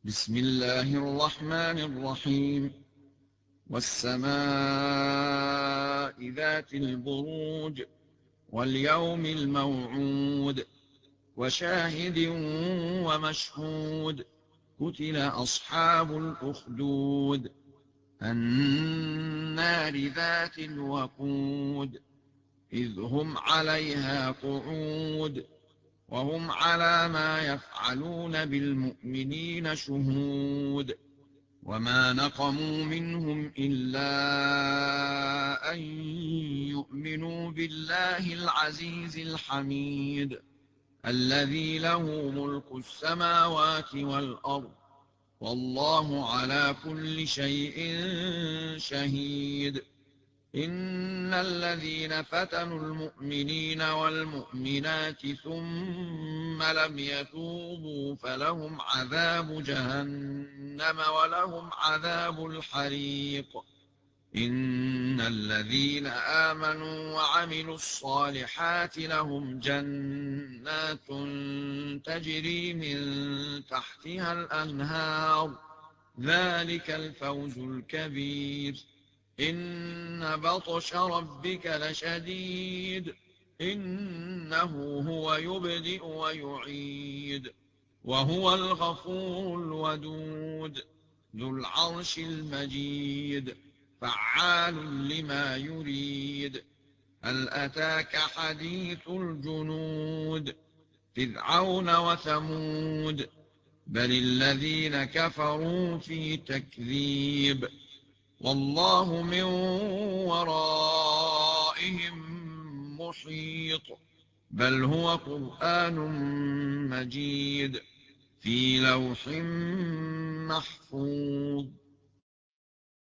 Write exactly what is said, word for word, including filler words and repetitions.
بسم الله الرحمن الرحيم والسماء ذات البروج واليوم الموعود وشاهد ومشهود قتل أصحاب الأخدود النار ذات الوقود إذ هم عليها قعود وهم على ما يفعلون بالمؤمنين شهود وما نقموا منهم إلا أن يؤمنوا بالله العزيز الحميد الذي له ملك السماوات والأرض والله على كل شيء شهيد إن الذين فتنوا المؤمنين والمؤمنات ثم لم يتوبوا فلهم عذاب جهنم ولهم عذاب الحريق إن الذين آمنوا وعملوا الصالحات لهم جنات تجري من تحتها الأنهار ذلك الفوز الكبير إن بطش ربك لشديد إنه هو يبدئ ويعيد وهو الغفور الودود ذو العرش المجيد فعال لما يريد هل أتاك حديث الجنود فرعون وثمود بل الذين كفروا في تكذيب والله من ورائهم محيط بل هو قرآن مجيد في لوح محفوظ